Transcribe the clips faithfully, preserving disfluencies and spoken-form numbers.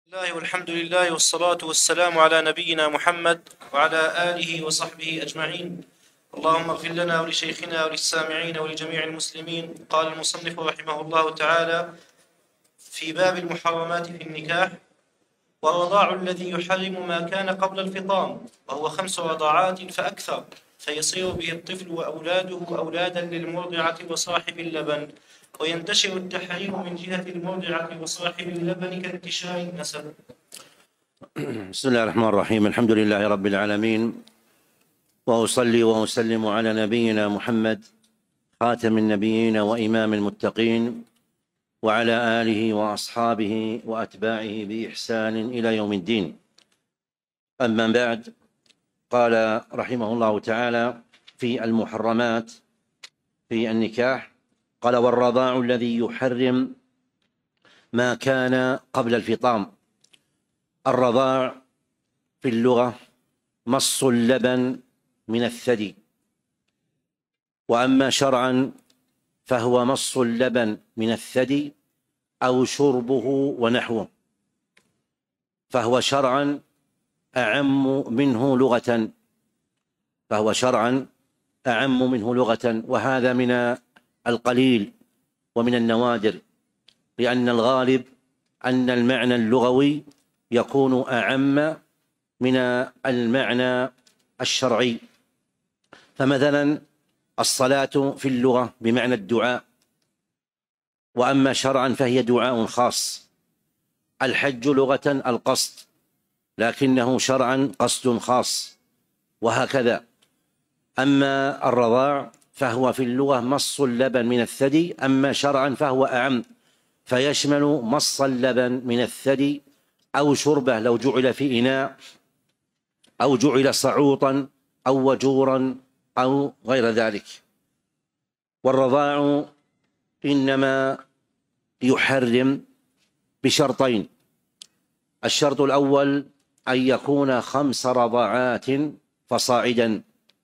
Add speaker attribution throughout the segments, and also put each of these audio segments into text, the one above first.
Speaker 1: الله والحمد لله والصلاة والسلام على نبينا محمد وعلى آله وصحبه أجمعين. اللهم اغفر لنا ولشيخنا وللسامعين ولجميع المسلمين. قال المصنف رحمه الله تعالى في باب المحرمات في النكاح: والرضاع الذي يحرم ما كان قبل الفطام، وهو خمس رضاعات فأكثر، فيصير به الطفل وأولاده أولادا للمرضعة وصاحب اللبن، وينتشر التحريم من جهة المرضعة وصاحب اللبن كانتشار النسب.
Speaker 2: بسم الله الرحمن الرحيم. الحمد لله رب العالمين، وأصلي وأسلم على نبينا محمد خاتم النبيين وإمام المتقين، وعلى آله وأصحابه وأتباعه بإحسان إلى يوم الدين. أما بعد، قال رحمه الله تعالى في المحرمات في النكاح، قال: والرضاع الذي يحرم ما كان قبل الفطام. الرضاع في اللغة مص اللبن من الثدي، وأما شرعا فهو مص اللبن من الثدي أو شربه ونحوه، فهو شرعا أعم منه لغة فهو شرعا أعم منه لغة وهذا من القليل ومن النوادر، لأن الغالب أن المعنى اللغوي يكون أعم من المعنى الشرعي. فمثلا الصلاة في اللغة بمعنى الدعاء، وأما شرعا فهي دعاء خاص. الحج لغة القصد، لكنه شرعا قصد خاص، وهكذا. أما الرضاع فهو في اللغة مص اللبن من الثدي، أما شرعا فهو أعم، فيشمل مص اللبن من الثدي أو شربه لو جعل في إناء، أو جعل صعوطا أو وجورا أو غير ذلك. والرضاع إنما يحرم بشرطين: الشرط الأول أن يكون خمس رضاعات فصاعدا،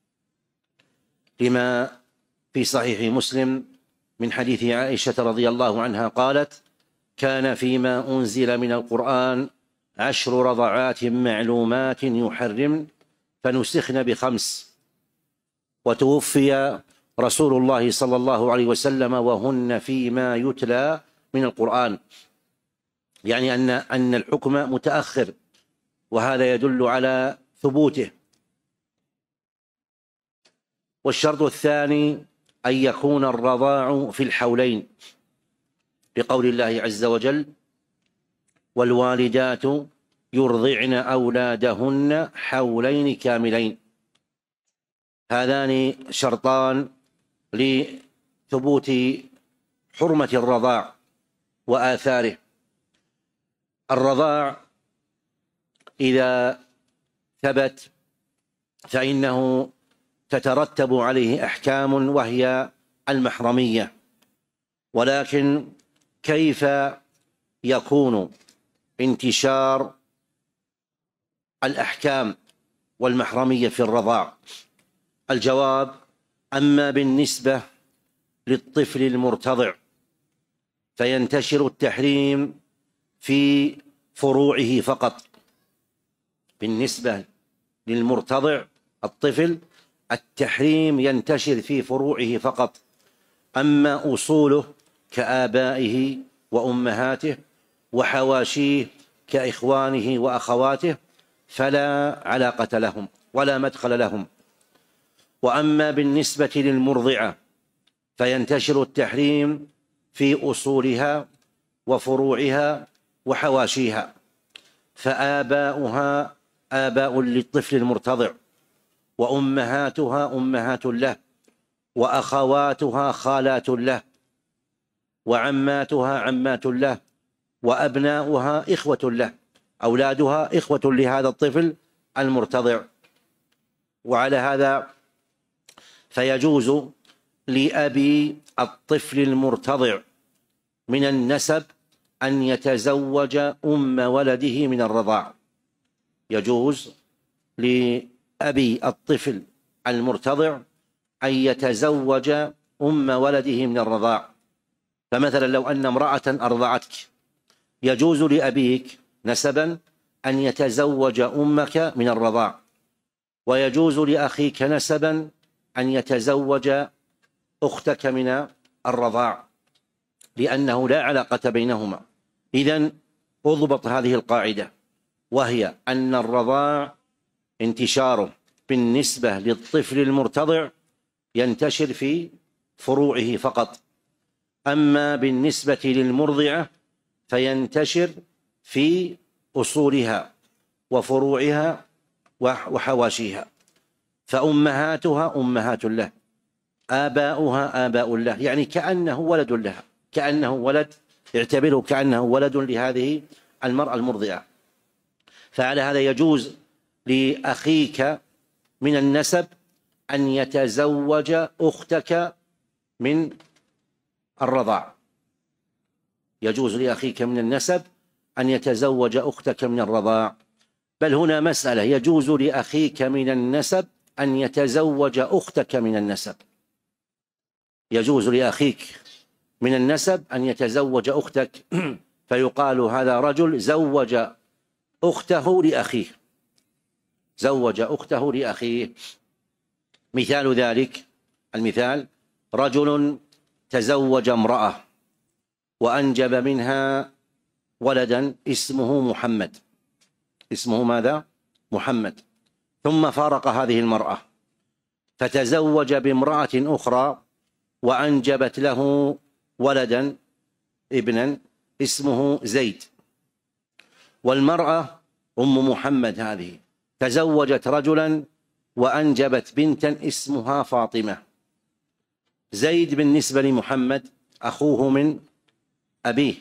Speaker 2: لما في صحيح مسلم من حديث عائشة رضي الله عنها قالت: كان فيما أنزل من القرآن عشر رضعات معلومات يحرم فنسخن بخمس، وتوفي رسول الله صلى الله عليه وسلم وهن فيما يتلى من القرآن، يعني أن أن الحكم متأخر، وهذا يدل على ثبوته. والشرط الثاني أن يكون الرضاع في الحولين، بقول الله عز وجل: والوالدات يرضعن أولادهن حولين كاملين. هذان شرطان لثبوت حرمة الرضاع وآثاره. الرضاع إذا ثبت فإنه تترتب عليه أحكام وهي المحرمية، ولكن كيف يكون انتشار الأحكام والمحرمية في الرضاع؟ الجواب: أما بالنسبة للطفل المرتضع فينتشر التحريم في فروعه فقط. بالنسبة للمرتضع الطفل التحريم ينتشر في فروعه فقط، أما أصوله كآبائه وأمهاته وحواشيه كإخوانه وأخواته فلا علاقة لهم ولا مدخل لهم. وأما بالنسبة للمرضعة فينتشر التحريم في أصولها وفروعها وحواشيها، فآباؤها آباء للطفل المرتضع، وأمهاتها أمهات له، وأخواتها خالات له، وعماتها عمات له، وأبناؤها إخوة له، أولادها إخوة لهذا الطفل المرتضع. وعلى هذا فيجوز لأبي الطفل المرتضع من النسب أن يتزوج أم ولده من الرضاع. يجوز لأبي الطفل المرتضع أن يتزوج أم ولده من الرضاع. فمثلا لو أن امرأة أرضعتك يجوز لأبيك نسبا أن يتزوج أمك من الرضاع، ويجوز لأخيك نسبا أن يتزوج أختك من الرضاع، لأنه لا علاقة بينهما. إذن اضبط هذه القاعدة، وهي أن الرضاع انتشاره بالنسبة للطفل المرتضع ينتشر في فروعه فقط، أما بالنسبة للمرضعة فينتشر في أصولها وفروعها وحواشيها، فأمهاتها أمهات له، آباؤها آباء له، يعني كأنه ولد لها، كأنه ولد، اعتبره كأنه ولد لهذه المرأة المرضعة. فعلى هذا يجوز لأخيك من النسب أن يتزوج أختك من الرضاع، يجوز لأخيك من النسب أن يتزوج أختك من الرضاع. بل هنا مسألة، يجوز لأخيك من النسب أن يتزوج أختك من النسب، يجوز لأخيك من النسب أن يتزوج أختك فيقال هذا رجل زوج أخته لأخيه، زوج أخته لأخيه. مثال ذلك، المثال رجل تزوج امرأة وأنجب منها ولدا اسمه محمد، اسمه ماذا؟ محمد، ثم فارق هذه المرأة فتزوج بامرأة أخرى وأنجبت له ولدا ابنا اسمه زيد، والمرأة أم محمد هذه تزوجت رجلا وأنجبت بنتا اسمها فاطمة. زيد بالنسبة لمحمد أخوه من أبيه،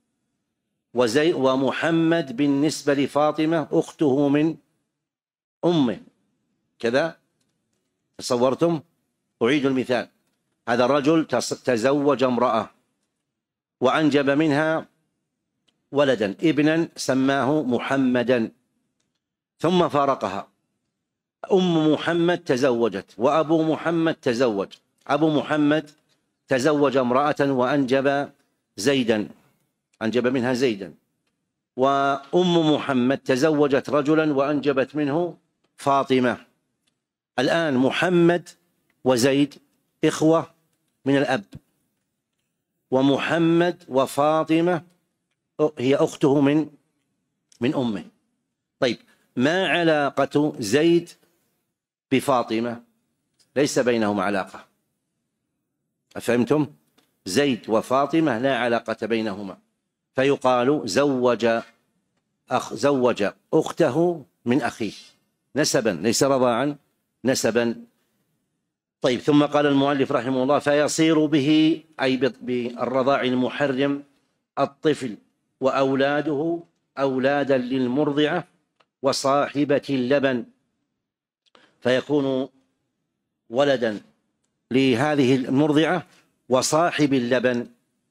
Speaker 2: وزي ومحمد بالنسبة لفاطمة أخته من أمه، كذا تصورتم؟ أعيد المثال، هذا الرجل تزوج امرأة وأنجب منها ولدا ابنا سماه محمدا، ثم فارقها، أم محمد تزوجت وأبو محمد تزوج، أبو محمد تزوج امرأة وأنجب زيدا، أنجب منها زيدا، وأم محمد تزوجت رجلا وأنجبت منه فاطمة. الآن محمد وزيد إخوة من الأب، ومحمد وفاطمة هي أخته من من أمه. طيب، ما علاقة زيد بفاطمة؟ ليس بينهما علاقة، أفهمتم؟ زيد وفاطمة لا علاقة بينهما، فيقال زوج أخ زوج أخته من أخيه نسبا، ليس رضاعا، نسبا. طيب، ثم قال المؤلف رحمه الله: فيصير به أي بالرضاع المحرم الطفل وأولاده أولادا للمرضعة وصاحبة اللبن، فيكون ولدا لهذه المرضعة وصاحب اللبن.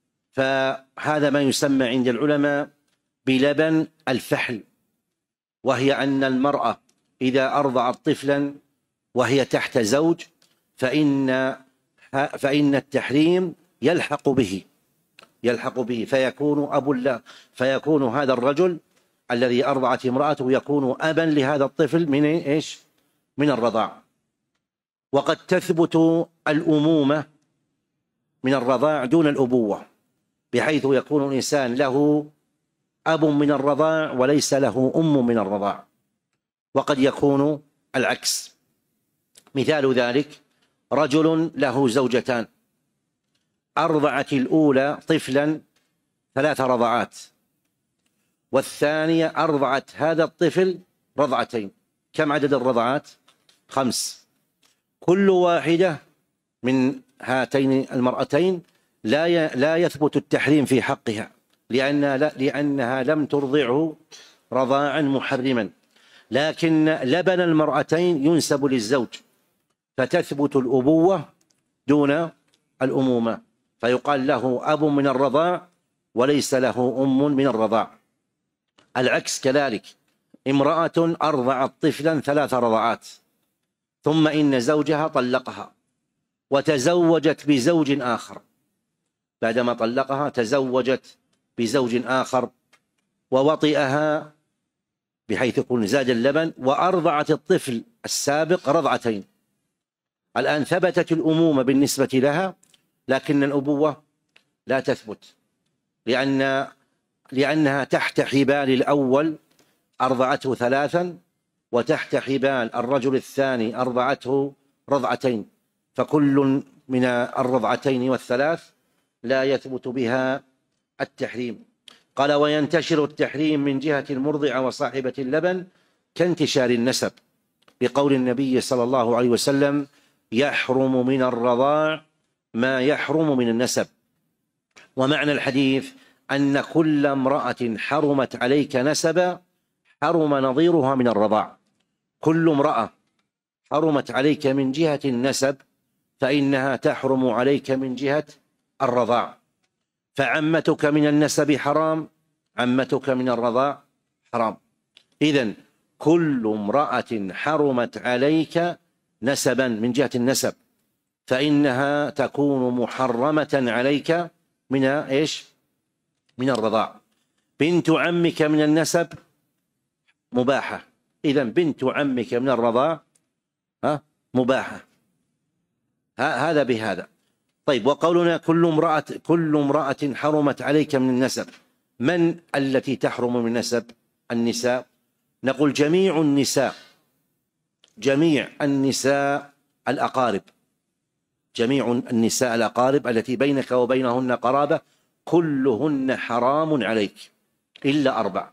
Speaker 2: فهذا ما يسمى عند العلماء بلبن الفحل، وهي أن المرأة إذا أرضعت طفلا وهي تحت زوج فإن فإن التحريم يلحق به يلحق به فيكون أبو الله، فيكون هذا الرجل الذي أرضعت امرأته يكون أبا لهذا الطفل من إيش؟ من الرضاع. وقد تثبت الأمومة من الرضاع دون الأبوة، بحيث يكون الإنسان له أب من الرضاع وليس له أم من الرضاع، وقد يكون العكس. مثال ذلك رجل له زوجتان، أرضعت الأولى طفلا ثلاث رضعات، والثانية أرضعت هذا الطفل رضعتين. كم عدد الرضعات؟ خمس. كل واحدة من هاتين المرأتين لا لا يثبت التحريم في حقها، لأن لأنها لم ترضعه رضاعا محرما، لكن لبن المرأتين ينسب للزوج، فتثبت الأبوة دون الأمومة، فيقال له أب من الرضاع وليس له أم من الرضاع. العكس كذلك، امرأة أرضعت طفلا ثلاث رضعات ثم إن زوجها طلقها وتزوجت بزوج آخر، بعدما طلقها تزوجت بزوج آخر ووطئها بحيث يكون زاد اللبن، وأرضعت الطفل السابق رضعتين. الآن ثبتت الأمومة بالنسبة لها، لكن الأبوة لا تثبت، لأن لأنها تحت حبال الأول أرضعته ثلاثا، وتحت حبال الرجل الثاني أرضعته رضعتين، فكل من الرضعتين والثلاث لا يثبت بها التحريم. قال: وينتشر التحريم من جهة المرضعة وصاحبة اللبن كانتشار النسب، بقول النبي صلى الله عليه وسلم: يحرم من الرضاع ما يحرم من النسب. ومعنى الحديث أن كل امرأة حرمت عليك نسبا حرم نظيرها من الرضاع. كل امرأة حرمت عليك من جهة النسب فإنها تحرم عليك من جهة الرضاع. فعمتك من النسب حرام، عمتك من الرضاع حرام. إذن كل امرأة حرمت عليك نسبا من جهة النسب فإنها تكون محرمة عليك من إيش؟ من الرضاع. بنت عمك من النسب مباحة، إذن بنت عمك من الرضاع ها مباحة. هذا بهذا. طيب، وقولنا كل امرأة كل امرأة حرمت عليك من النسب، من التي تحرم من النسب؟ النساء. نقول جميع النساء، جميع النساء الأقارب، جميع النساء الأقارب التي بينك وبينهن قرابة كلهن حرام عليك إلا أربع.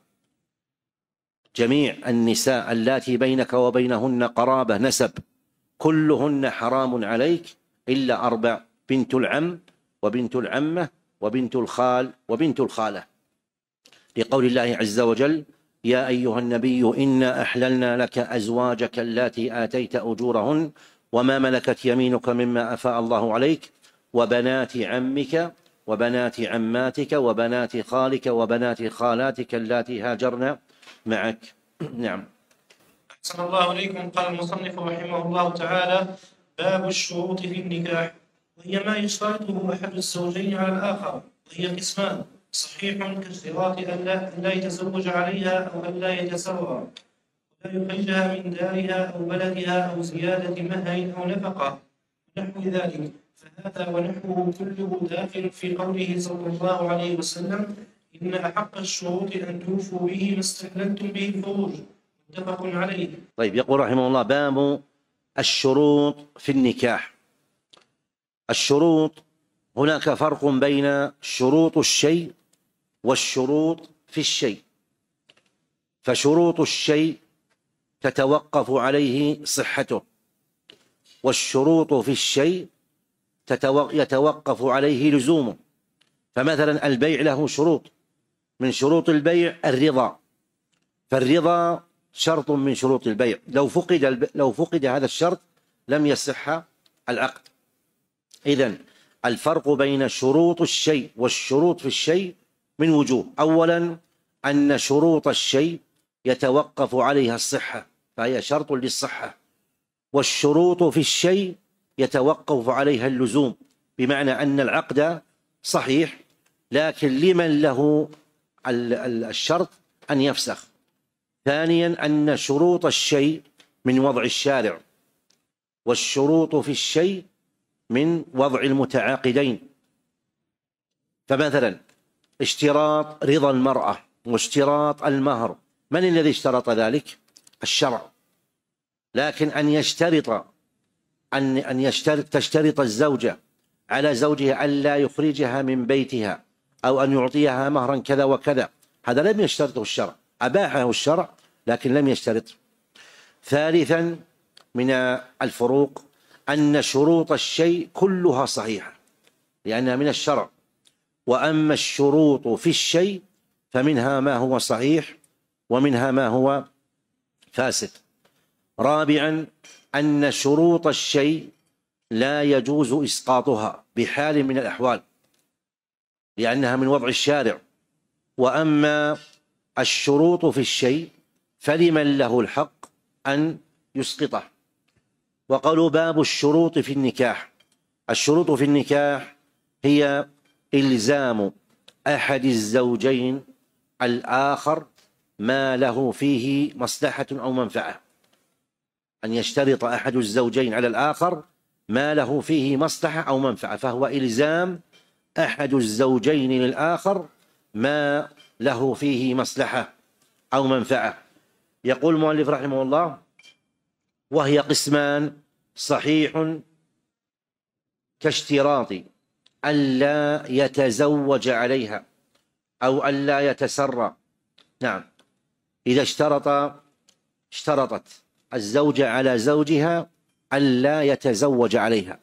Speaker 2: جميع النساء اللاتي بينك وبينهن قرابة نسب كلهن حرام عليك إلا أربع: بنت العم، وبنت العمة، وبنت الخال، وبنت الخالة، لقول الله عز وجل: يا أيها النبي إنا أحللنا لك أزواجك اللاتي آتيت أجورهن وما ملكت يمينك مما أفاء الله عليك وبنات عمك وبنات عماتك وبنات خالك وبنات خالاتك اللاتي هاجرن معك. نعم.
Speaker 1: أحسن الله إليكم. قال المصنف رحمه الله تعالى: باب الشروط في النكاح، وهي ما يشترطه أحد الزوجين على الآخر، وهي قسمان: صحيح كاشتراط أن لا, لا يتزوج عليها أو أن لا يتسرى، ولا يخرجها من دارها أو بلدها، أو زيادة مهر أو نفقة ونحو ذلك، فهذا ونحوه كله داخل في قوله صلى الله عليه وسلم: إن أحق الشروط أن توفوا به ما استحللتم به الفروج، متفق عليه.
Speaker 2: طيب، يقول رحمه الله: باب الشروط في النكاح. الشروط، هناك فرق بين شروط الشيء والشروط في الشيء. فشروط الشيء تتوقف عليه صحته، والشروط في الشيء يتوقف عليه لزومه. فمثلا البيع له شروط، من شروط البيع الرضا، فالرضا شرط من شروط البيع، لو فقد الب... لو فقد هذا الشرط لم يصح العقد. إذن الفرق بين شروط الشيء والشروط في الشيء من وجوه: أولا أن شروط الشيء يتوقف عليها الصحة، فهي شرط للصحة، والشروط في الشيء يتوقف عليها اللزوم، بمعنى أن العقد صحيح لكن لمن له الشرط أن يفسخ. ثانيا أن شروط الشيء من وضع الشارع، والشروط في الشيء من وضع المتعاقدين. فمثلا اشتراط رضا المرأة واشتراط المهر، من الذي اشترط ذلك؟ الشرع. لكن أن يشترط أن أن يشترط تشترط الزوجة على زوجها ألا يخرجها من بيتها أو أن يعطيها مهرا كذا وكذا، هذا لم يشترطه الشرع، أباحه الشرع لكن لم يشترط. ثالثا من الفروق أن شروط الشيء كلها صحيحة لأنها من الشرع، وأما الشروط في الشيء فمنها ما هو صحيح ومنها ما هو فاسد. رابعا أن شروط الشيء لا يجوز إسقاطها بحال من الأحوال لأنها من وضع الشارع، وأما الشروط في الشيء فلمن له الحق أن يسقطه. وقالوا باب الشروط في النكاح. الشروط في النكاح هي إلزام أحد الزوجين الآخر ما له فيه مصلحة أو منفعة، أن يشترط أحد الزوجين على الآخر ما له فيه مصلحة أو منفعة، فهو إلزام أحد الزوجين للآخر ما له فيه مصلحة أو منفعة. يقول المؤلف رحمه الله: وهي قسمان: صحيح كاشتراط ألا يتزوج عليها أو ألا يتسرى. نعم، إذا اشترط اشترطت الزوجة على زوجها ألا يتزوج عليها،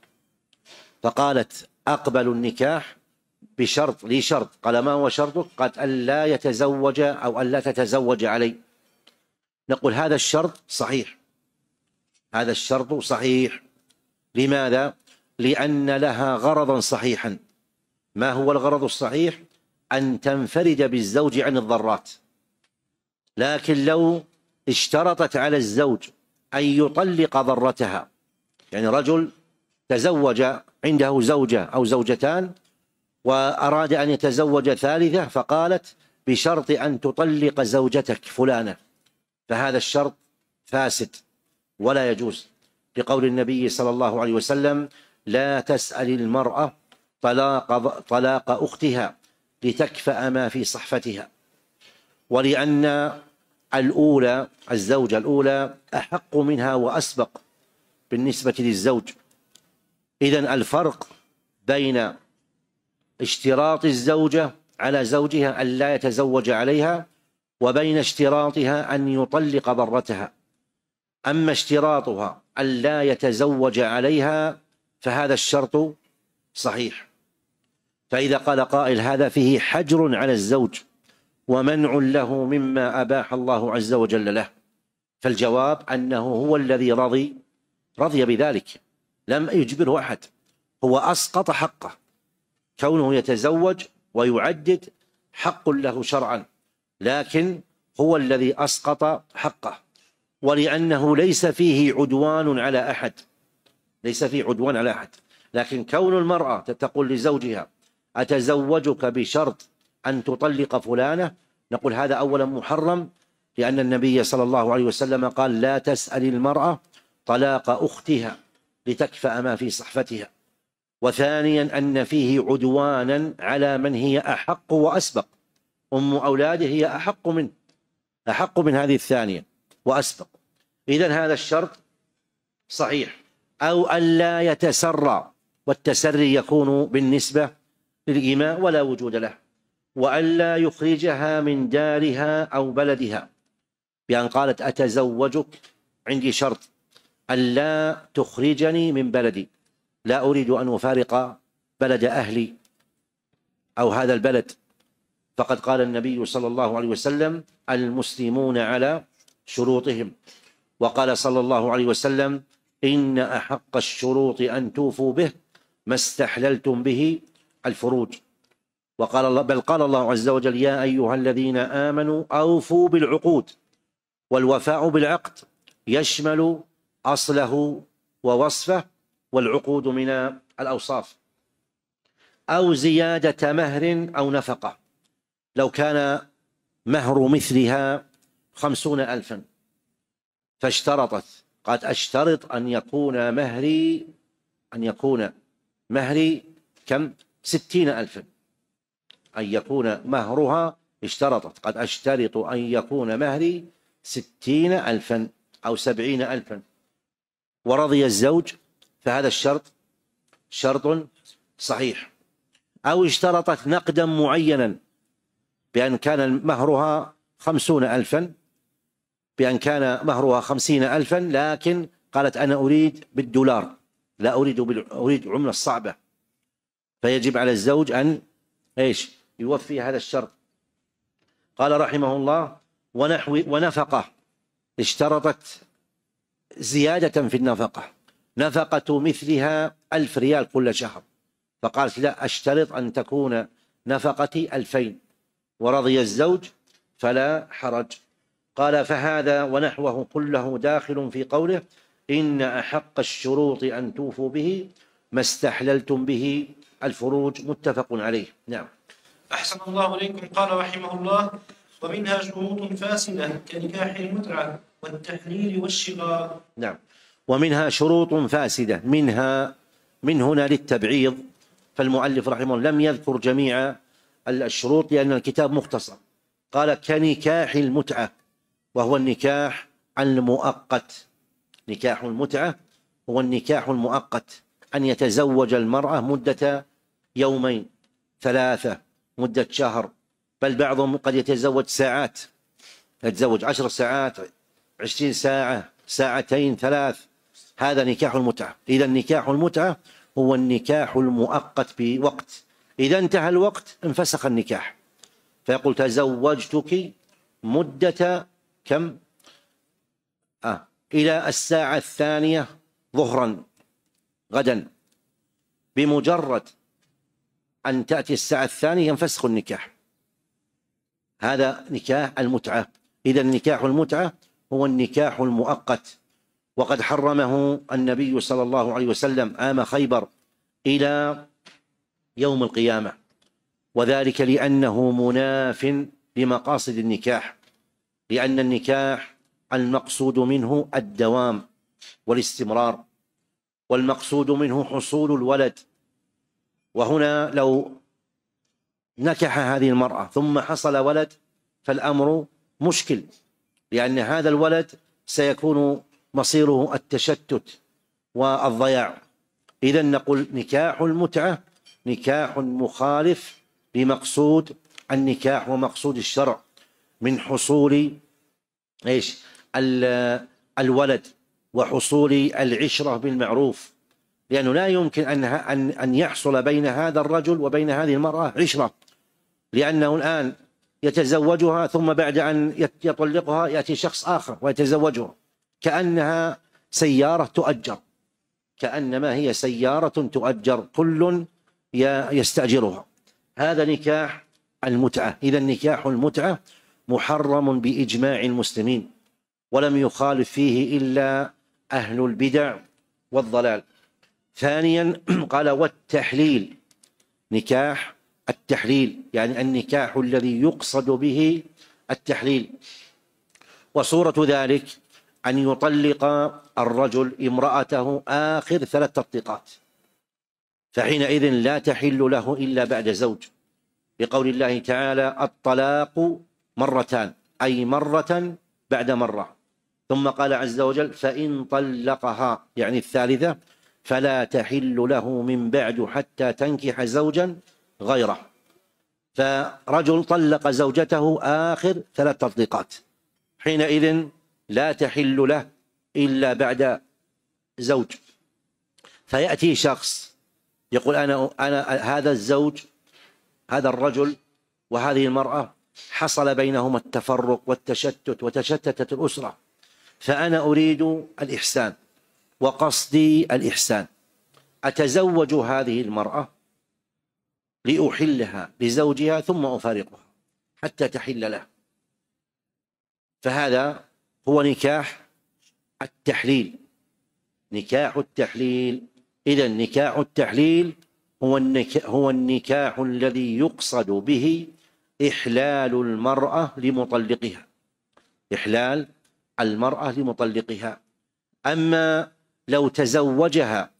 Speaker 2: فقالت: أقبل النكاح بشرط، لي شرط. قال: ما هو شرطك؟ قالت: ألا يتزوج أو ألا تتزوج علي. نقول: هذا الشرط صحيح، هذا الشرط صحيح. لماذا؟ لأن لها غرضا صحيحا. ما هو الغرض الصحيح؟ أن تنفرد بالزوج عن الضرات. لكن لو اشترطت على الزوج أن يطلق ضرتها، يعني رجل تزوج عنده زوجة أو زوجتان وأراد أن يتزوج ثالثة، فقالت: بشرط أن تطلق زوجتك فلانة، فهذا الشرط فاسد ولا يجوز، لقول النبي صلى الله عليه وسلم: لا تسأل المرأة طلاق, طلاق أختها لتكفأ ما في صحفتها. ولأن الأولى، الزوجة الأولى، أحق منها وأسبق بالنسبة للزوج. إذن الفرق بين اشتراط الزوجة على زوجها أن لا يتزوج عليها وبين اشتراطها أن يطلق ضرتها. أما اشتراطها أن لا يتزوج عليها فهذا الشرط صحيح. فإذا قال قائل: هذا فيه حجر على الزوج ومنع له مما أباح الله عز وجل له، فالجواب أنه هو الذي رضي رضي بذلك، لم يجبره أحد، هو أسقط حقه. كونه يتزوج ويعدد حق له شرعا، لكن هو الذي أسقط حقه. ولأنه ليس فيه عدوان على أحد، ليس فيه عدوان على أحد. لكن كون المرأة تقول لزوجها: أتزوجك بشرط أن تطلق فلانة، نقول هذا أولا محرم، لأن النبي صلى الله عليه وسلم قال: لا تسأل المرأة طلاق أختها لتكفأ ما في صحفتها. وثانيا أن فيه عدوانا على من هي أحق وأسبق، أم أولاده هي أحق من أحق من هذه الثانية وأسبق. إذن هذا الشرط صحيح. أو ألا يتسرى، والتسري يكون بالنسبة للإماء ولا وجود له. وألا يخرجها من دارها أو بلدها، بأن قالت: أتزوجك، عندي شرط ألا تخرجني من بلدي، لا أريد أن أفارق بلد أهلي أو هذا البلد. فقد قال النبي صلى الله عليه وسلم: المسلمون على شروطهم. وقال صلى الله عليه وسلم: إن أحق الشروط أن توفوا به ما استحللتم به الفروج. وقال الله، بل قال الله عز وجل: يا أيها الذين آمنوا أوفوا بالعقود. والوفاء بالعقد يشمل أصله ووصفه، والعقود من الأوصاف. أو زيادة مهر أو نفقة، لو كان مهر مثلها خمسون ألفا فاشترطت، قد أشترط أن يكون مهري أن يكون مهري كم؟ ستين ألفا، أن يكون مهرها، اشترطت قد أشترط أن يكون مهري ستين ألفا أو سبعين ألفا، ورضي الزوج، فهذا الشرط شرط صحيح. أو اشترطت نقدا معينا، بأن كان مهرها خمسون ألفا، بأن كان مهرها خمسين ألفا، لكن قالت: أنا أريد بالدولار، لا أريد أريد عملة صعبة، فيجب على الزوج أن إيش يوفي هذا الشرط. قال رحمه الله: ونحو ونفقة، اشترطت زيادة في النفقة، نفقة مثلها ألف ريال كل شهر، فقالت: لا، أشترط أن تكون نفقتي ألفين، ورضي الزوج فلا حرج. قال: فهذا ونحوه كله داخل في قوله: إن أحق الشروط أن توفوا به ما استحللتم به الفروج، متفق عليه. نعم.
Speaker 1: أحسن الله إليكم. قال رحمه الله: ومنها شروط فاسدة كنكاح المتعة والتحليل والشغار.
Speaker 2: نعم. ومنها شروط فاسدة، منها من هنا للتبعيض، فالمؤلف رحمه الله لم يذكر جميع الشروط لأن الكتاب مختصر، قال كنكاح المتعة وهو النكاح المؤقت. نكاح المتعة هو النكاح المؤقت، أن يتزوج المرأة مدة يومين ثلاثة، مدة شهر، بل بعضهم قد يتزوج ساعات، يتزوج عشر ساعات، عشرين ساعة، ساعتين، ثلاث. هذا نكاح المتعة. إذا نكاح المتعة هو النكاح المؤقت بوقت، إذا انتهى الوقت انفسخ النكاح، فيقول تزوجتك مدة كم؟ آه إلى الساعة الثانية ظهرا غدا، بمجرد أن تأتي الساعة الثانية ينفسخ النكاح. هذا نكاح المتعة. إذا نكاح المتعة هو النكاح المؤقت، وقد حرمه النبي صلى الله عليه وسلم عام خيبر إلى يوم القيامة، وذلك لأنه مناف لمقاصد النكاح، لأن النكاح المقصود منه الدوام والاستمرار، والمقصود منه حصول الولد. وهنا لو نكح هذه المرأة ثم حصل ولد فالأمر مشكل، لأن هذا الولد سيكون مصيره التشتت والضياع. إذن نقول نكاح المتعة نكاح مخالف لمقصود النكاح ومقصود الشرع من حصول إيش الولد وحصول العشرة بالمعروف، لأنه لا يمكن أن أن يحصل بين هذا الرجل وبين هذه المرأة عشرة، لأنه الآن يتزوجها ثم بعد أن يطلقها يأتي شخص آخر ويتزوجها، كأنها سيارة تؤجر، كأنما هي سيارة تؤجر كل يستأجرها. هذا نكاح المتعة. إذا نكاح المتعة محرم بإجماع المسلمين، ولم يخالف فيه إلا أهل البدع والضلال. ثانيا قال والتحليل، نكاح التحليل يعني النكاح الذي يقصد به التحليل، وصورة ذلك أن يطلق الرجل امرأته آخر ثلاث تطليقات، فحينئذ لا تحل له إلا بعد زوج، بقول الله تعالى الطلاق مرتان، أي مرة بعد مرة. ثم قال عز وجل فإن طلقها يعني الثالثة فلا تحل له من بعد حتى تنكح زوجا غيره. فرجل طلق زوجته آخر ثلاث تطليقات، حينئذ لا تحل له إلا بعد زوج. فيأتي شخص يقول أنا, أنا هذا الزوج، هذا الرجل وهذه المرأة حصل بينهما التفرق والتشتت وتشتتت الأسرة، فأنا أريد الإحسان وقصدي الإحسان، أتزوج هذه المرأة لأحلها لزوجها ثم أفارقها حتى تحل له. فهذا هو نكاح التحليل، نكاح التحليل. إذن نكاح التحليل هو النكاح, هو النكاح الذي يقصد به إحلال المرأة لمطلقها، إحلال المرأة لمطلقها. أما لو تزوجها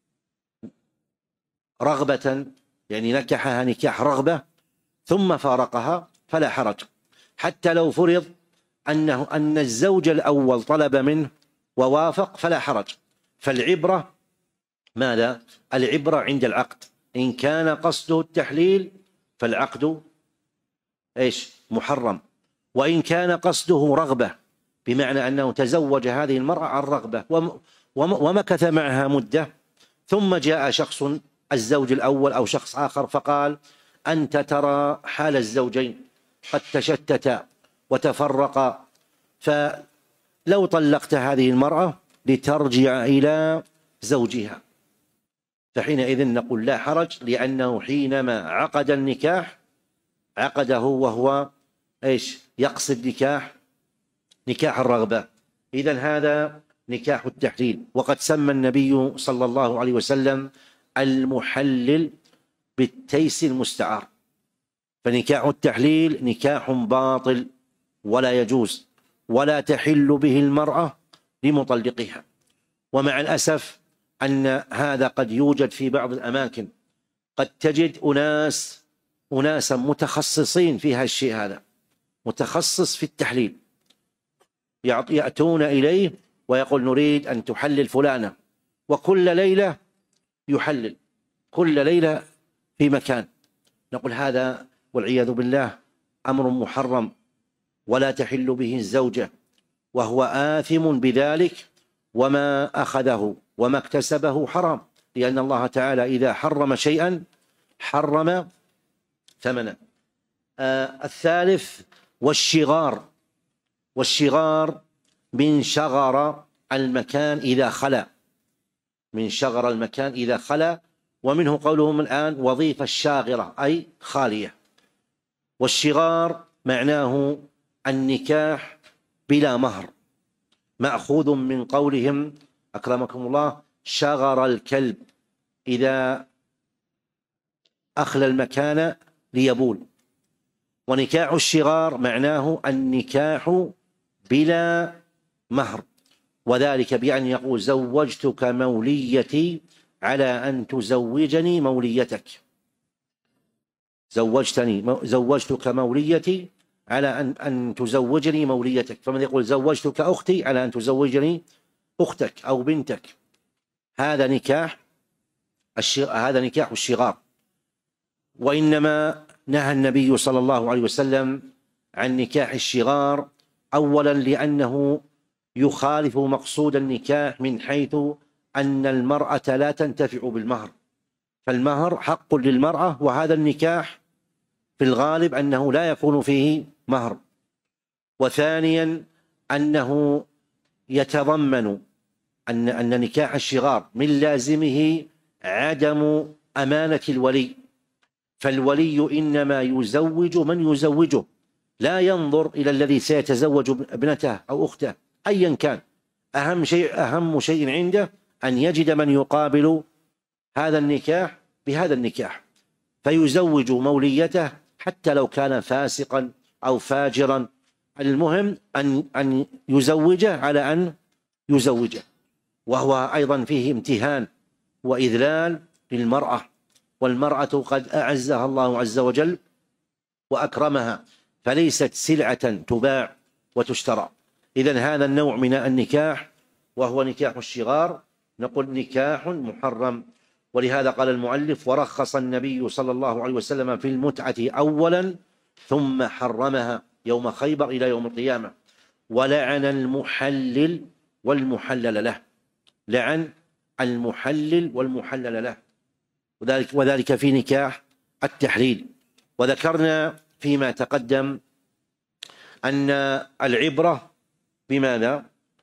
Speaker 2: رغبة، يعني نكحها نكاح رغبة ثم فارقها فلا حرج، حتى لو فرض أنه أن الزوج الأول طلب منه ووافق فلا حرج. فالعبرة ماذا؟ العبرة عند العقد، إن كان قصده التحليل فالعقد إيش؟ محرم، وإن كان قصده رغبة بمعنى أنه تزوج هذه المرأة عن رغبة ومكث معها مدة، ثم جاء شخص الزوج الأول أو شخص آخر فقال أنت ترى حال الزوجين قد تشتتا وتفرقا، فلو طلقت هذه المرأة لترجع إلى زوجها، فحينئذ نقول لا حرج، لأنه حينما عقد النكاح عقده وهو إيش؟ يقصد نكاح نكاح الرغبة. إذن هذا نكاح التحليل. وقد سمى النبي صلى الله عليه وسلم المحلل بالتيس المستعار، فنكاح التحليل نكاح باطل ولا يجوز، ولا تحل به المرأة لمطلقها. ومع الأسف أن هذا قد يوجد في بعض الأماكن، قد تجد أناس أناسا متخصصين في هالشيء هذا، متخصص في التحليل، يأتون إليه ويقول نريد أن تحلل فلانة، وكل ليلة يحلل، كل ليلة في مكان. نقول هذا والعياذ بالله أمر محرم ولا تحل به الزوجة، وهو آثم بذلك، وما أخذه وما اكتسبه حرام، لأن الله تعالى إذا حرم شيئا حرم ثمنه. آه الثالث والشغار، والشغار من شغر المكان إذا خلا، من شغر المكان إذا خلا، ومنه قولهم الآن وظيفة الشاغرة أي خالية. والشغار معناه النكاح بلا مهر، مأخوذ من قولهم أكرمكم الله شغر الكلب إذا أخلى المكان ليبول. ونكاح الشغار معناه النكاح بلا مهر، وذلك بأن يقول زوجتك موليتي على أن تزوجني موليتك، زوجتني زوجتك موليتي على أن أن تزوجني موليتك. فمن يقول زوجتك أختي على أن تزوجني أختك أو بنتك، هذا نكاح هذا نكاح الشغار. وإنما نهى النبي صلى الله عليه وسلم عن نكاح الشغار، أولا لأنه يخالف مقصود النكاح من حيث أن المرأة لا تنتفع بالمهر، فالمهر حق للمرأة، وهذا النكاح في الغالب أنه لا يكون فيه مهر. وثانيا أنه يتضمن أن أن نكاح الشغار من لازمه عدم أمانة الولي، فالولي إنما يزوج من يزوجه، لا ينظر إلى الذي سيتزوج ابنته أو أخته أيا كان. أهم شيء أهم شيء عنده أن يجد من يقابل هذا النكاح بهذا النكاح، فيزوج موليته حتى لو كان فاسقا أو فاجرا، المهم أن أن يزوجه على أن يزوجه. وهو أيضا فيه امتهان وإذلال للمرأة، والمرأة قد أعزها الله عز وجل وأكرمها، فليست سلعة تباع وتشترى. إذن هذا النوع من النكاح وهو نكاح الشغار نقول نكاح محرم. ولهذا قال المؤلف ورخص النبي صلى الله عليه وسلم في المتعة أولا ثم حرمها يوم خيبر إلى يوم القيامة، ولعن المحلل والمحلل له، لعن المحلل والمحلل له، وذلك, وذلك في نكاح التحليل. وذكرنا فيما تقدم أن العبرة بماذا؟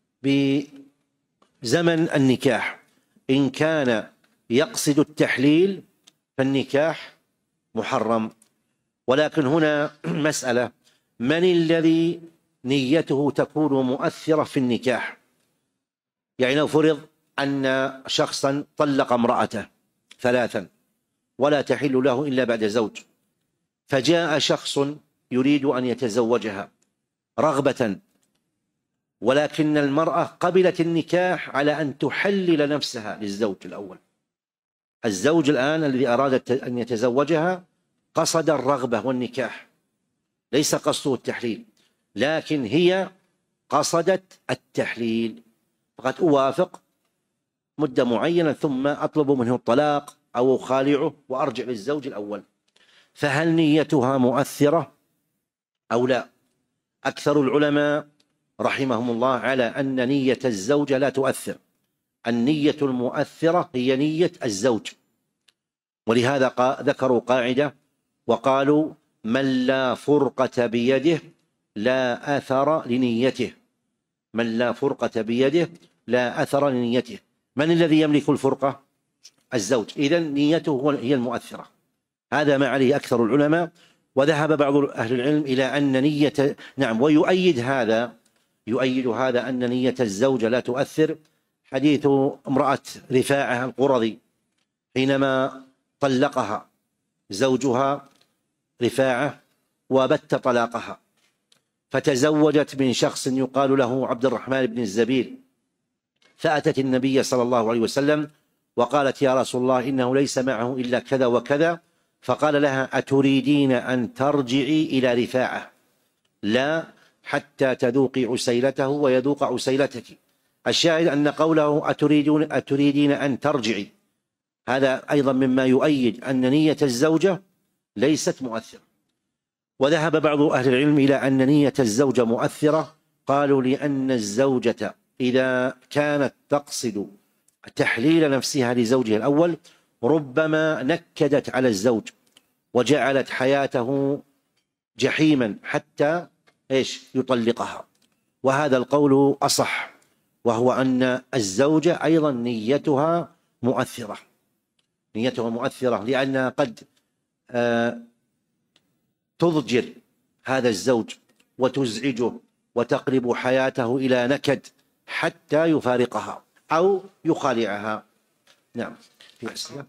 Speaker 2: بزمن النكاح، إن كان يقصد التحليل فالنكاح محرم. ولكن هنا مسألة، من الذي نيته تكون مؤثرة في النكاح؟ يعني لو فرض أن شخصا طلق امرأته ثلاثا ولا تحل له إلا بعد زوج، فجاء شخص يريد أن يتزوجها رغبة، ولكن المرأة قبلت النكاح على أن تحلل نفسها للزوج الأول. الزوج الآن الذي أراد أن يتزوجها قصد الرغبة والنكاح، ليس قصده التحليل، لكن هي قصدت التحليل، فقد أوافق مدة معينة ثم أطلب منه الطلاق أو أخالعه وأرجع للزوج الأول. فهل نيتها مؤثرة أو لا؟ أكثر العلماء رحمهم الله على أن نية الزوجة لا تؤثر، النية المؤثرة هي نية الزوج. ولهذا ذكروا قاعدة وقالوا من لا فرقة بيده لا أثر لنيته، من لا فرقة بيده لا أثر لنيته. من الذي يملك الفرقة؟ الزوج، إذن نيته هي المؤثرة. هذا ما عليه أكثر العلماء. وذهب بعض أهل العلم إلى أن نية نعم ويؤيد هذا يؤيد هذا أن نية الزوجة لا تؤثر حديث امرأة رفاعة القرظي حينما طلقها زوجها رفاعة وبت طلاقها، فتزوجت من شخص يقال له عبد الرحمن بن الزبير، فأتت النبي صلى الله عليه وسلم وقالت: يا رسول الله، إنه ليس معه إلا كذا وكذا. فقال لها: أتريدين أن ترجعي إلى رفاعة؟ لا، حتى تذوقي عسيلته ويذوق عسيلتك. الشاهد أن قوله أتريدون أتريدين أن ترجعي، هذا أيضا مما يؤيد أن نية الزوجة ليست مؤثرة. وذهب بعض أهل العلم إلى أن نية الزوجة مؤثرة، قالوا لأن الزوجة إذا كانت تقصد تحليل نفسها لزوجها الأول ربما نكدت على الزوج وجعلت حياته جحيما حتى إيش يطلقها، وهذا القول أصح، وهو أن الزوجة أيضا نيتها مؤثرة، نيتها مؤثرة لأنها قد آه تضجر هذا الزوج وتزعجه وتقلب حياته إلى نكد حتى يفارقها أو يخالعها. نعم. في أسئلة؟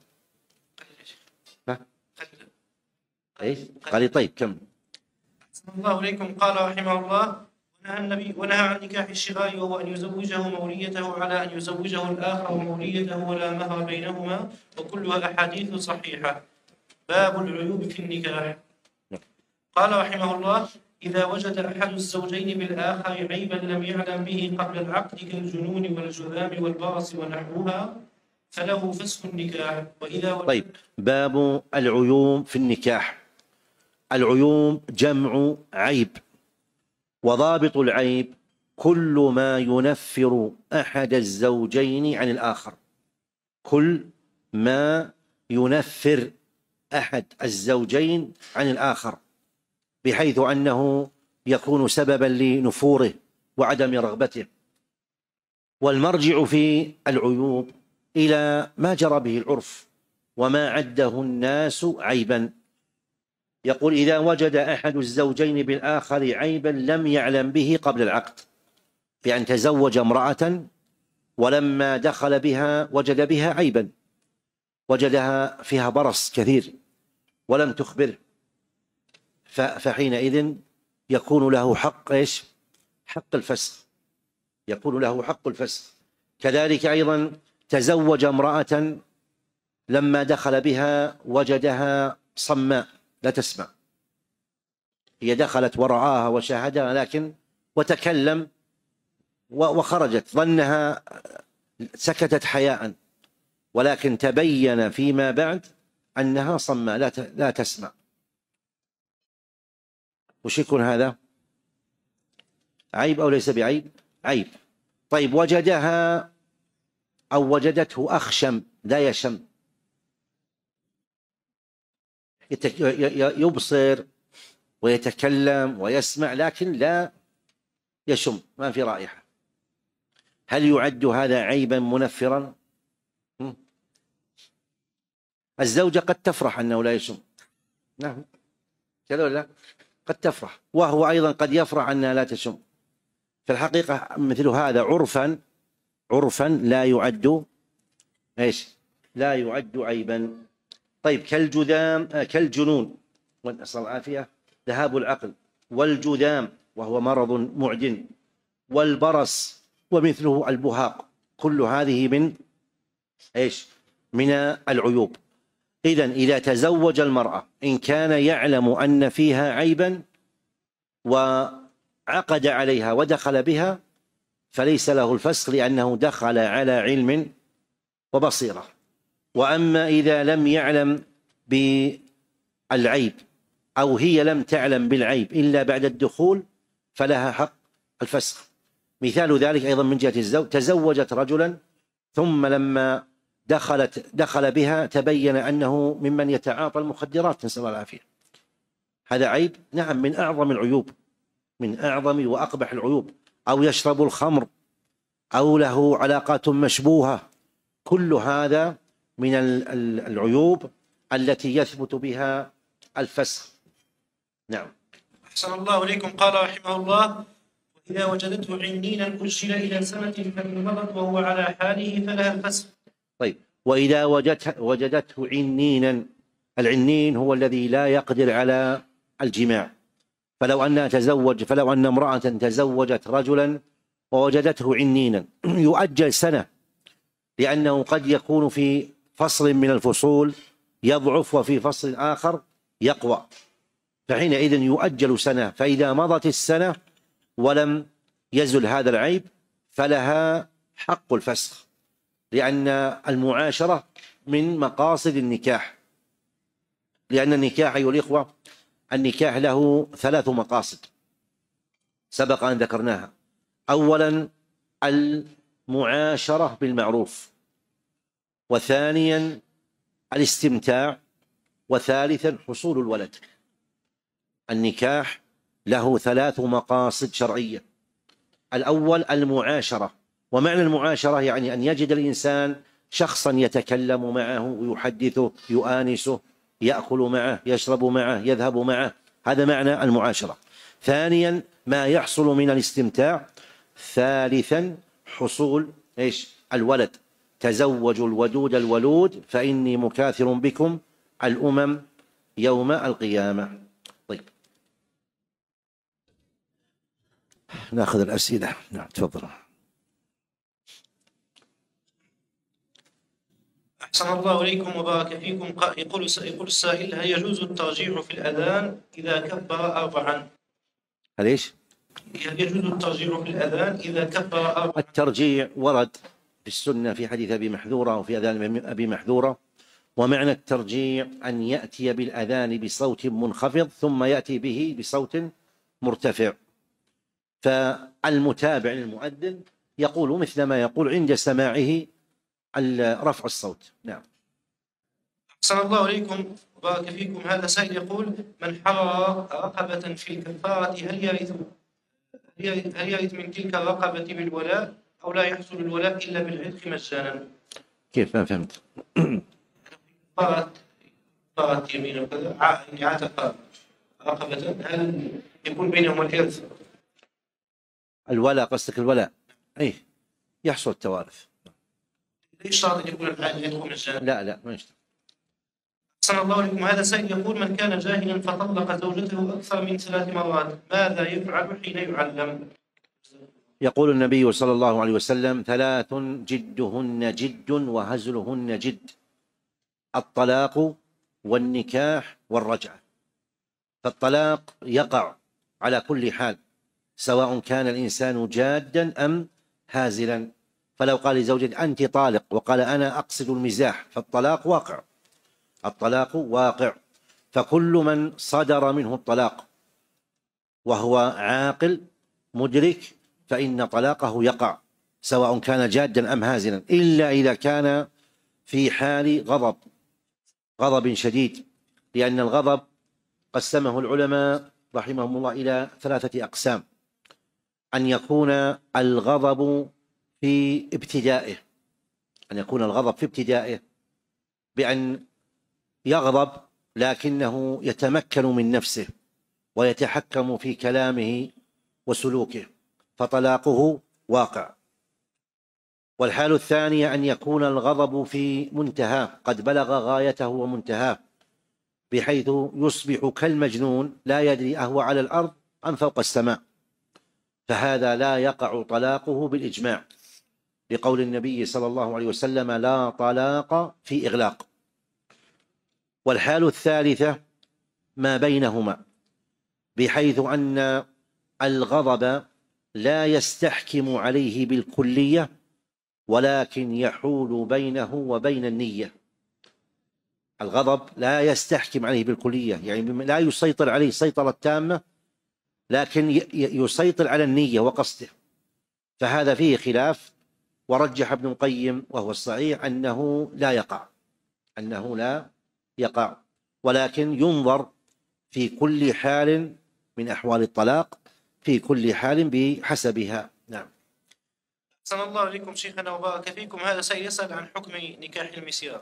Speaker 2: ايش؟ قال لي طيب كم.
Speaker 1: أحسن الله إليكم. قال رحمه الله: ونهى النبي ونهى عن نكاح الشغار، وهو أن يزوجه موليته على أن يزوجه الآخر موليته ولا مهر بينهما، وكلها أحاديث صحيحة. باب العيوب في النكاح. قال رحمه الله: إذا وجد أحد الزوجين بالآخر عيبا لم يعلم به قبل العقد كالجنون والجذام والبرص ونحوها فله فسخ النكاح. وإذا وجد
Speaker 2: طيب، باب العيوب في النكاح. العيوب جمع عيب، وضابط العيب كل ما ينفر أحد الزوجين عن الآخر، كل ما ينفر أحد الزوجين عن الآخر، بحيث أنه يكون سببا لنفوره وعدم رغبته. والمرجع في العيوب إلى ما جرى به العرف وما عده الناس عيبا. يقول: إذا وجد أحد الزوجين بالآخر عيبا لم يعلم به قبل العقد، بأن تزوج امرأة ولما دخل بها وجد بها عيبا، وجدها فيها برص كثير ولم تخبره، فحينئذ يكون له حق إيش؟ حق الفسخ، يكون له حق الفسخ. كذلك أيضا تزوج امرأة لما دخل بها وجدها صماء لا تسمع، هي دخلت ورعاها وشاهدها لكن وتكلم وخرجت، ظنها سكتت حياء، ولكن تبين فيما بعد أنها صماء لا لا تسمع. وش يكون هذا؟ عيب أو ليس بعيب؟ عيب. طيب، وجدها أو وجدته أخشم لا يشم، يبصر ويتكلم ويسمع لكن لا يشم، ما في رائحة، هل يعد هذا عيبا منفرا؟ الزوجة قد تفرح أنه لا يشم، نعم كذا ولا؟ قد تفرح، وهو أيضا قد يفرح أنها لا تشم. في الحقيقة مثل هذا عرفا عرفا لا يعد ايش؟ لا يعد عيبا. طيب، كالجذام كالجنون والنسأل العافية ذهاب العقل، والجذام وهو مرض معدن، والبرص ومثله البهاق، كل هذه من ايش؟ من العيوب. إذن إذا تزوج المرأة إن كان يعلم أن فيها عيبا وعقد عليها ودخل بها فليس له الفسخ، لأنه دخل على علم وبصيرة. وأما إذا لم يعلم بالعيب أو هي لم تعلم بالعيب إلا بعد الدخول فلها حق الفسخ. مثال ذلك أيضا من جهة الزوج: تزوجت رجلا ثم لما دخلت دخل بها تبين أنه ممن يتعاطى المخدرات، نسأل الله العافية، هذا عيب؟ نعم، من أعظم العيوب، من أعظم وأقبح العيوب. أو يشرب الخمر أو له علاقات مشبوهة، كل هذا من العيوب التي يثبت بها الفسخ. نعم.
Speaker 1: أحسن الله إليكم. قال رحمه الله: وإذا وجدته عنينا أجل إلى سنة فإن مضت وهو على حاله فلها الفسخ.
Speaker 2: طيب، وإذا وجدت وجدته عنينا العنين هو الذي لا يقدر على الجماع. فلو أن تزوج فلو أن امرأة تزوجت رجلا ووجدته عنينا يؤجل سنة، لأنه قد يكون في فصل من الفصول يضعف وفي فصل آخر يقوى، فحينئذ يؤجل سنة. فإذا مضت السنة ولم يزل هذا العيب فلها حق الفسخ، لأن المعاشرة من مقاصد النكاح. لأن النكاح أيها الإخوة، النكاح له ثلاث مقاصد سبق أن ذكرناها. أولا المعاشرة بالمعروف، وثانيا الاستمتاع، وثالثا حصول الولد. النكاح له ثلاث مقاصد شرعية. الأول المعاشرة، ومعنى المعاشرة يعني أن يجد الإنسان شخصا يتكلم معه ويحدثه يؤانسه، يأكل معه يشرب معه يذهب معه، هذا معنى المعاشرة. ثانيا ما يحصل من الاستمتاع. ثالثا حصول إيش؟ الولد. تزوجوا الودود الولود فإني مكاثر بكم الأمم يوم القيامة. طيب ناخذ الأسئلة. نعم تفضل.
Speaker 1: أحسن الله إليكم وبارك فيكم. يقول يقول السائل: هل يجوز الترجيع في الأذان إذا كبر أربعا؟
Speaker 2: هل إيش؟
Speaker 1: هل يجوز الترجيع في الأذان إذا كبر أربعا؟
Speaker 2: الترجيع ورد في السنة في حديث أبي محذورة وفي أذان أبي محذورة. ومعنى الترجيع أن يأتي بالأذان بصوت منخفض ثم يأتي به بصوت مرتفع، فالمتابع للمؤذن يقول مثل ما يقول عند سماعه رفع الصوت. نعم.
Speaker 1: أحسن الله إليكم وبارك فيكم. هذا سائل يقول: من حرر رقبة في الكفارة هل يرث هل يرث من تلك الرقبة بالولاء أو لا يحصل الولاء إلا بالعتق مجانا؟
Speaker 2: كيف؟ ما فهمت.
Speaker 1: كفارة كفارة يمين وكذا، عتق رقبة، هل يكون بينهم الإرث؟
Speaker 2: الولاء قصدك الولاء؟ أي يحصل التوارث.
Speaker 1: ليش شرط يكون العتق مجانا؟
Speaker 2: لا لا ما يشترط.
Speaker 1: أحسن الله عليكم. هذا سائل يقول: من كان جاهلا فطلق زوجته أكثر من ثلاث مرات ماذا يفعل حين يعلم؟
Speaker 2: يقول النبي صلى الله عليه وسلم: ثلاث جدهن جد وهزلهن جد: الطلاق والنكاح والرجعة. فالطلاق يقع على كل حال سواء كان الإنسان جادا أم هازلا. فلو قال لزوجته أنت طالق وقال أنا أقصد المزاح فالطلاق واقع، الطلاق واقع. فكل من صدر منه الطلاق وهو عاقل مدرك فإن طلاقه يقع سواء كان جادا أم هازلا، إلا إذا كان في حال غضب غضب شديد، لأن الغضب قسمه العلماء رحمهم الله إلى ثلاثة أقسام: أن يكون الغضب في ابتدائه، أن يكون الغضب في ابتدائه بأن يغضب لكنه يتمكن من نفسه ويتحكم في كلامه وسلوكه فطلاقه واقع. والحال الثانية أن يكون الغضب في منتهى، قد بلغ غايته ومنتهاه بحيث يصبح كالمجنون لا يدري أهو على الأرض أم فوق السماء، فهذا لا يقع طلاقه بالإجماع، لقول النبي صلى الله عليه وسلم: لا طلاق في إغلاق. والحال الثالثة ما بينهما، بحيث أن الغضب لا يستحكم عليه بالكلية ولكن يحول بينه وبين النية. الغضب لا يستحكم عليه بالكلية، يعني لا يسيطر عليه سيطرة تامة، لكن يسيطر على النية وقصده، فهذا فيه خلاف. ورجح ابن القيم وهو الصحيح أنه لا يقع أنه لا يقع ولكن ينظر في كل حال من أحوال الطلاق، في كل حال بحسبها. نعم.
Speaker 1: أحسن الله عليكم شيخنا وبارك فيكم. هذا سيسأل عن حكم نكاح المسيار.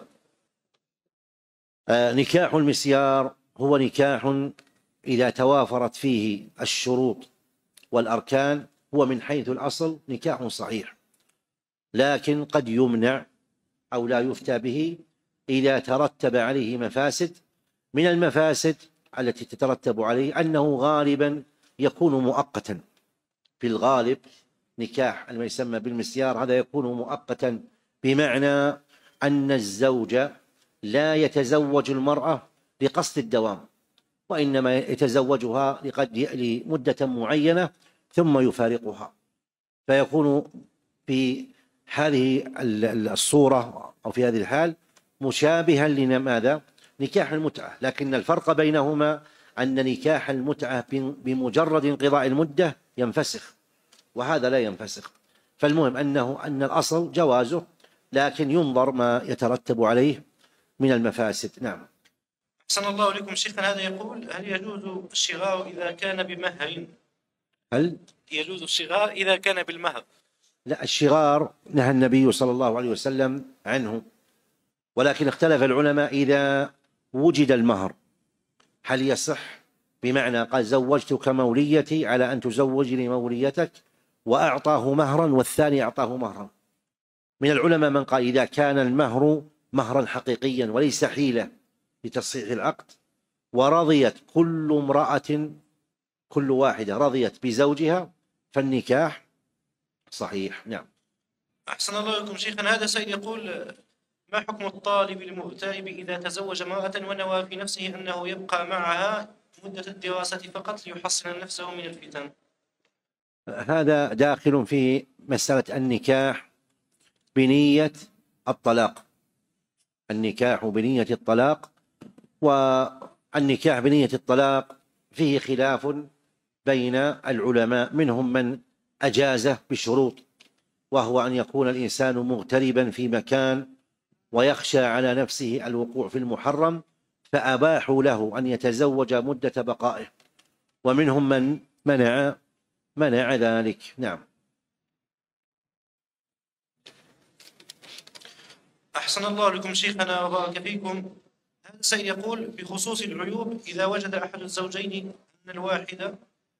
Speaker 2: آه نكاح المسيار هو نكاح إذا توافرت فيه الشروط والأركان هو من حيث الأصل نكاح صحيح، لكن قد يمنع أو لا يفتى به إذا ترتب عليه مفاسد من المفاسد التي تترتب عليه أنه غالبا يكون مؤقتا. في الغالب نكاح ما يسمى بالمسيار هذا يكون مؤقتا، بمعنى أن الزوج لا يتزوج المرأة لقصد الدوام، وإنما يتزوجها لمدة معينة ثم يفارقها، فيكون في هذه الصورة أو في هذه الحال مشابها لماذا؟ نكاح المتعة. لكن الفرق بينهما أن نكاح المتعة بمجرد انقضاء المدة ينفسخ، وهذا لا ينفسخ. فالمهم أنه أن الأصل جوازه، لكن ينظر ما يترتب عليه من المفاسد. نعم.
Speaker 1: أحسن الله إليكم شيخنا، هذا يقول: هل يجوز الشغار إذا كان بمهر؟
Speaker 2: هل
Speaker 1: يجوز الشغار إذا كان بالمهر؟
Speaker 2: لا، الشغار نهى النبي صلى الله عليه وسلم عنه، ولكن اختلف العلماء إذا وجد المهر هل يصح؟ بمعنى قال: زوجتك موليتي على أن تزوجني موليتك، وأعطاه مهرا والثاني أعطاه مهرا. من العلماء من قال إذا كان المهر مهرا حقيقيا وليس حيلة لتصحيح العقد، ورضيت كل امرأة كل واحدة رضيت بزوجها، فالنكاح صحيح. نعم.
Speaker 1: أحسن الله إليكم شيخنا، هذا سيد يقول: ما حكم الطالب المغترب إذا تزوج امرأة ونوى في نفسه أنه يبقى معها مدة الدراسة فقط ليحصن نفسه من الفتن؟
Speaker 2: هذا داخل في مسألة النكاح بنية الطلاق. النكاح بنية الطلاق، والنكاح بنية الطلاق فيه خلاف بين العلماء، منهم من أجازه بشروط، وهو أن يكون الإنسان مغتربا في مكان ويخشى على نفسه الوقوع في المحرم، فأباحوا له أن يتزوج مدة بقائه، ومنهم من منع منع ذلك. نعم.
Speaker 1: أحسن الله لكم شيخنا وبارك فيكم، هذا السيد يقول: بخصوص العيوب، إذا وجد أحد الزوجين أن الواحدة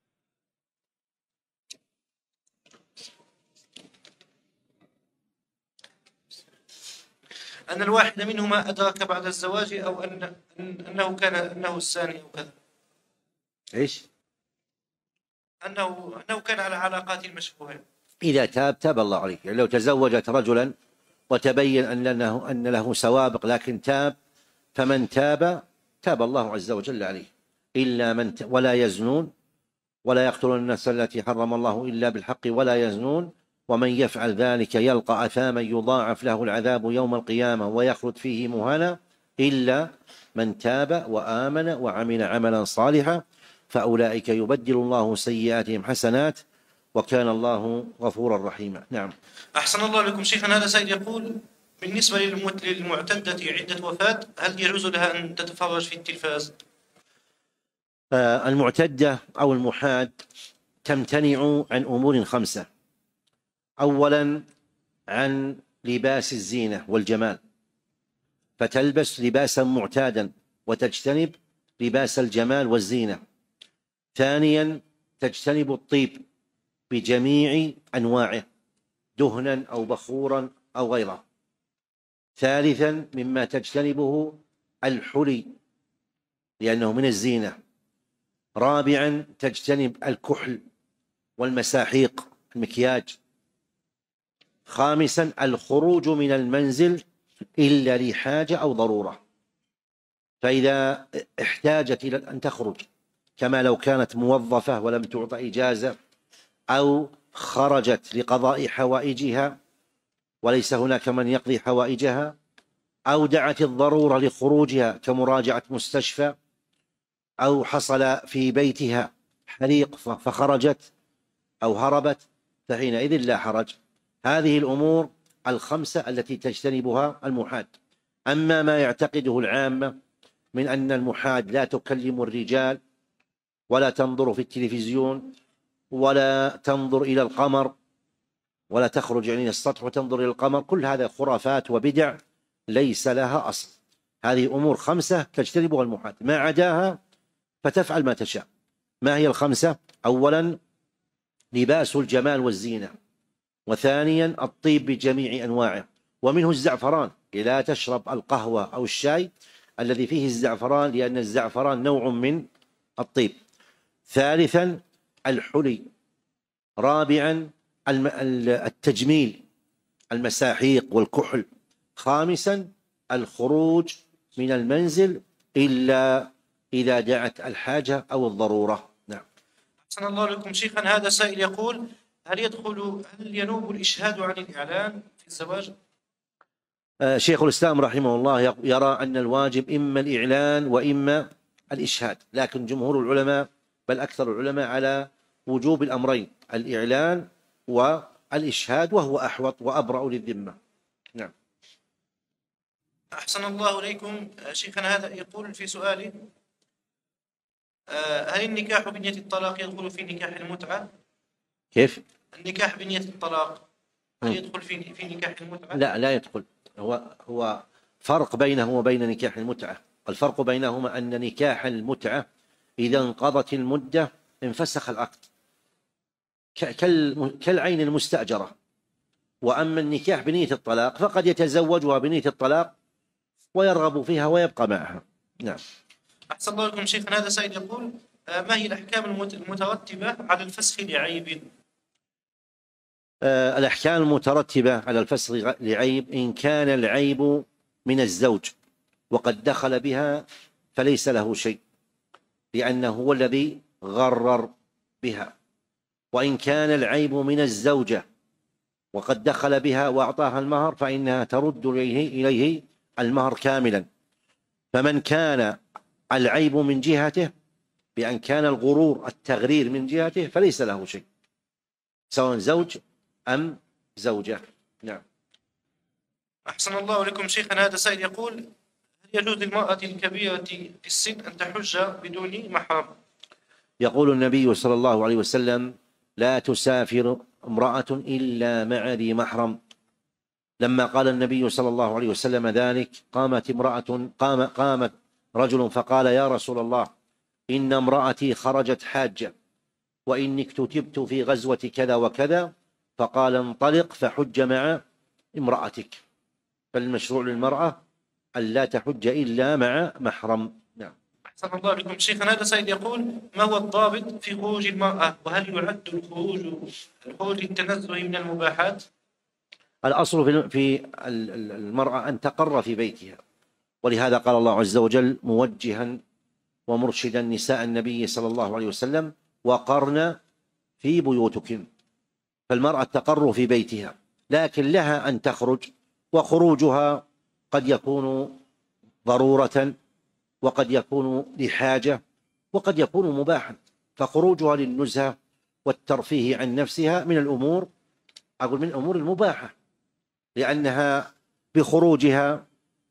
Speaker 1: أن الواحد منهما أدرك بعد الزواج، أو أن أنه كان أنه الثاني أو كذا.
Speaker 2: إيش؟
Speaker 1: أنه أنه كان على علاقات المشبوهة.
Speaker 2: إذا تاب تاب الله عليه. يعني لو تزوجت رجلا وتبين أن له أن له سوابق لكن تاب، فمن تاب تاب الله عز وجل عليه. إلا من ت... ولا يزنون ولا يقتلون النفس التي حرم الله إلا بالحق ولا يزنون ومن يفعل ذلك يلقى أثاما يضاعف له العذاب يوم القيامة ويخلد فيه مهانا إلا من تاب وآمن وعمل عملا صالحا فأولئك يبدل الله سيئاتهم حسنات وكان الله غفورا رحيما. نعم.
Speaker 1: أحسن الله لكم شيخنا، هذا سيد يقول: بالنسبة للمعتدة عدة وفاة، هل يجوز لها أن تتفرج في التلفاز؟
Speaker 2: آه المعتدة أو المحاد تمتنع عن أمور خمسة. أولا عن لباس الزينة والجمال، فتلبس لباسا معتادا وتجتنب لباس الجمال والزينة. ثانيا تجتنب الطيب بجميع أنواعه، دهنا أو بخورا أو غيره. ثالثا مما تجتنبه الحلي لأنه من الزينة. رابعا تجتنب الكحل والمساحيق المكياج. خامسا الخروج من المنزل إلا لحاجة أو ضرورة، فإذا احتاجت إلى أن تخرج كما لو كانت موظفة ولم تعطى إجازة، أو خرجت لقضاء حوائجها وليس هناك من يقضي حوائجها، أو دعت الضرورة لخروجها كمراجعة مستشفى، أو حصل في بيتها حريق فخرجت أو هربت، فحينئذ لا حرج. هذه الأمور الخمسة التي تجتنبها المحاد. أما ما يعتقده العامة من أن المحاد لا تكلم الرجال ولا تنظر في التلفزيون ولا تنظر إلى القمر ولا تخرج يعني السطح وتنظر إلى القمر، كل هذا خرافات وبدع ليس لها أصل. هذه أمور خمسة تجتنبها المحاد، ما عداها فتفعل ما تشاء. ما هي الخمسة؟ أولا لباس الجمال والزينة، وثانيا الطيب بجميع أنواعه ومنه الزعفران. لا تشرب القهوة أو الشاي الذي فيه الزعفران، لأن الزعفران نوع من الطيب. ثالثا الحلي. رابعا التجميل، المساحيق والكحل. خامسا الخروج من المنزل إلا إذا دعت الحاجة أو الضرورة. نعم.
Speaker 1: أحسن الله لكم شيخا. هذا سائل يقول: هل يدخل هل ينوب الإشهاد عن الإعلان في الزواج؟
Speaker 2: آه شيخ الإسلام رحمه الله يرى أن الواجب إما الإعلان وإما الإشهاد، لكن جمهور العلماء بل أكثر العلماء على وجوب الأمرين، الإعلان والإشهاد، وهو أحوط وأبرأ للذمة. نعم.
Speaker 1: أحسن الله إليكم شيخنا. هذا يقول في سؤالي: هل النكاح بنية الطلاق يدخل في نكاح المتعة؟
Speaker 2: كيف؟
Speaker 1: النكاح بنية الطلاق هل يدخل في في نكاح المتعة؟
Speaker 2: لا، لا يدخل. هو هو فرق بينه وبين نكاح المتعة. الفرق بينهما أن نكاح المتعة إذا انقضت المدة انفسخ العقد كالعين المستأجرة، وأما النكاح بنية الطلاق فقد يتزوجها بنية الطلاق ويرغب فيها ويبقى معها. نعم.
Speaker 1: أحسن الله لكم شيخنا. هذا سائل يقول: ما هي الأحكام المترتبة على الفسخ لعيب؟
Speaker 2: آه الأحكام المترتبة على الفسخ لعيب: إن كان العيب من الزوج وقد دخل بها فليس له شيء، لأنه هو الذي غرر بها. وإن كان العيب من الزوجة وقد دخل بها وأعطاها المهر فإنها ترد إليه, إليه المهر كاملا. فمن كان العيب من جهته بأن كان الغرور التغرير من جهته فليس له شيء، سواء زوج أم زوجة. نعم.
Speaker 1: أحسن الله لكم شيخنا. هذا سائل يقول: هل يجوز للمرأة الكبيرة في السن أن تحج بدون محرم؟
Speaker 2: يقول النبي صلى الله عليه وسلم: لا تسافر امرأة إلا مع ذي محرم. لما قال النبي صلى الله عليه وسلم ذلك قامت امرأة قام قامت رجل فقال: يا رسول الله، إن امرأتي خرجت حاجة وإني اكتتبت في غزوة كذا وكذا. فقال: انطلق فحج مع امرأتك. فالمشروع للمرأة ألا تحج إلا مع محرم. نعم.
Speaker 1: أحسن الله لكم شيخنا. هذا سيد يقول: ما هو الضابط في خروج المرأة؟ وهل يعد الخروج الخروج للتنزه من المباحات؟
Speaker 2: الأصل في المرأة أن تقر في بيتها، ولهذا قال الله عز وجل موجها ومرشدا نساء النبي صلى الله عليه وسلم: وقرن في بيوتكن. فالمرأة تقر في بيتها، لكن لها أن تخرج، وخروجها قد يكون ضرورة وقد يكون لحاجة وقد يكون مباحا. فخروجها للنزهة والترفيه عن نفسها من الأمور أقول من الأمور المباحة، لأنها بخروجها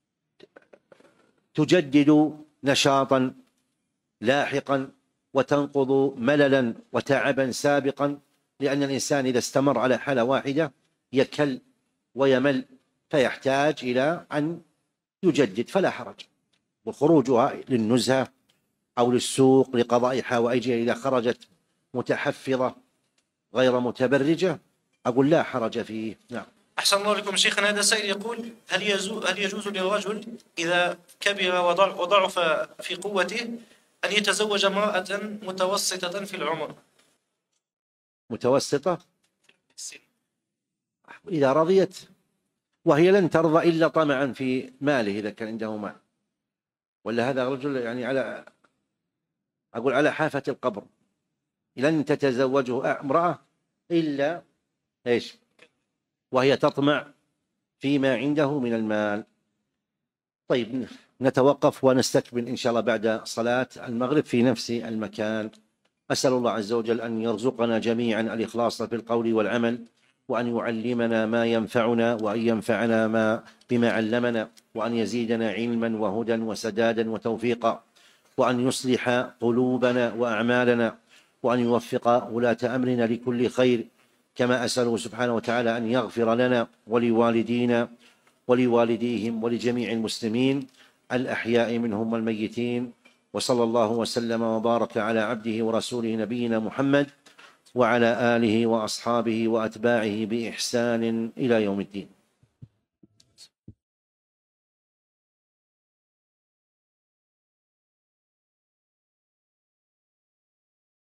Speaker 2: تجدد نشاطا لاحقا وتنقض مللا وتعبا سابقا، لأن الإنسان إذا استمر على حالة واحدة يكل ويمل فيحتاج إلى أن يجدد، فلا حرج. وخروجها للنزهة أو للسوق لقضاء حوائجها إذا خرجت متحفظة غير متبرجة أقول لا حرج فيه. نعم.
Speaker 1: أحسن الله لكم شيخنا. هذا سائل يقول: هل يجوز هل يجوز للرجل إذا كبر وضعف في قوته أن يتزوج امرأة متوسطة في العمر؟
Speaker 2: متوسطة إذا رضيت، وهي لن ترضى إلا طمعا في ماله إذا كان عنده مال، ولا هذا رجل يعني على أقول على حافة القبر، لن تتزوجه امرأة إلا إيش وهي تطمع فيما عنده من المال. طيب نتوقف ونستكمل إن شاء الله بعد صلاة المغرب في نفس المكان. أسأل الله عز وجل أن يرزقنا جميعا الإخلاص في القول والعمل، وأن يعلمنا ما ينفعنا، وأن ينفعنا ما بما علمنا، وأن يزيدنا علما وهدى وسدادا وتوفيقا، وأن يصلح قلوبنا وأعمالنا، وأن يوفق ولاة أمرنا لكل خير، كما أسأله سبحانه وتعالى أن يغفر لنا ولوالدينا ولوالديهم ولجميع المسلمين الأحياء منهم والميتين. وصلى الله وسلم وبارك على عبده ورسوله نبينا محمد وعلى آله وأصحابه وأتباعه بإحسان إلى يوم الدين.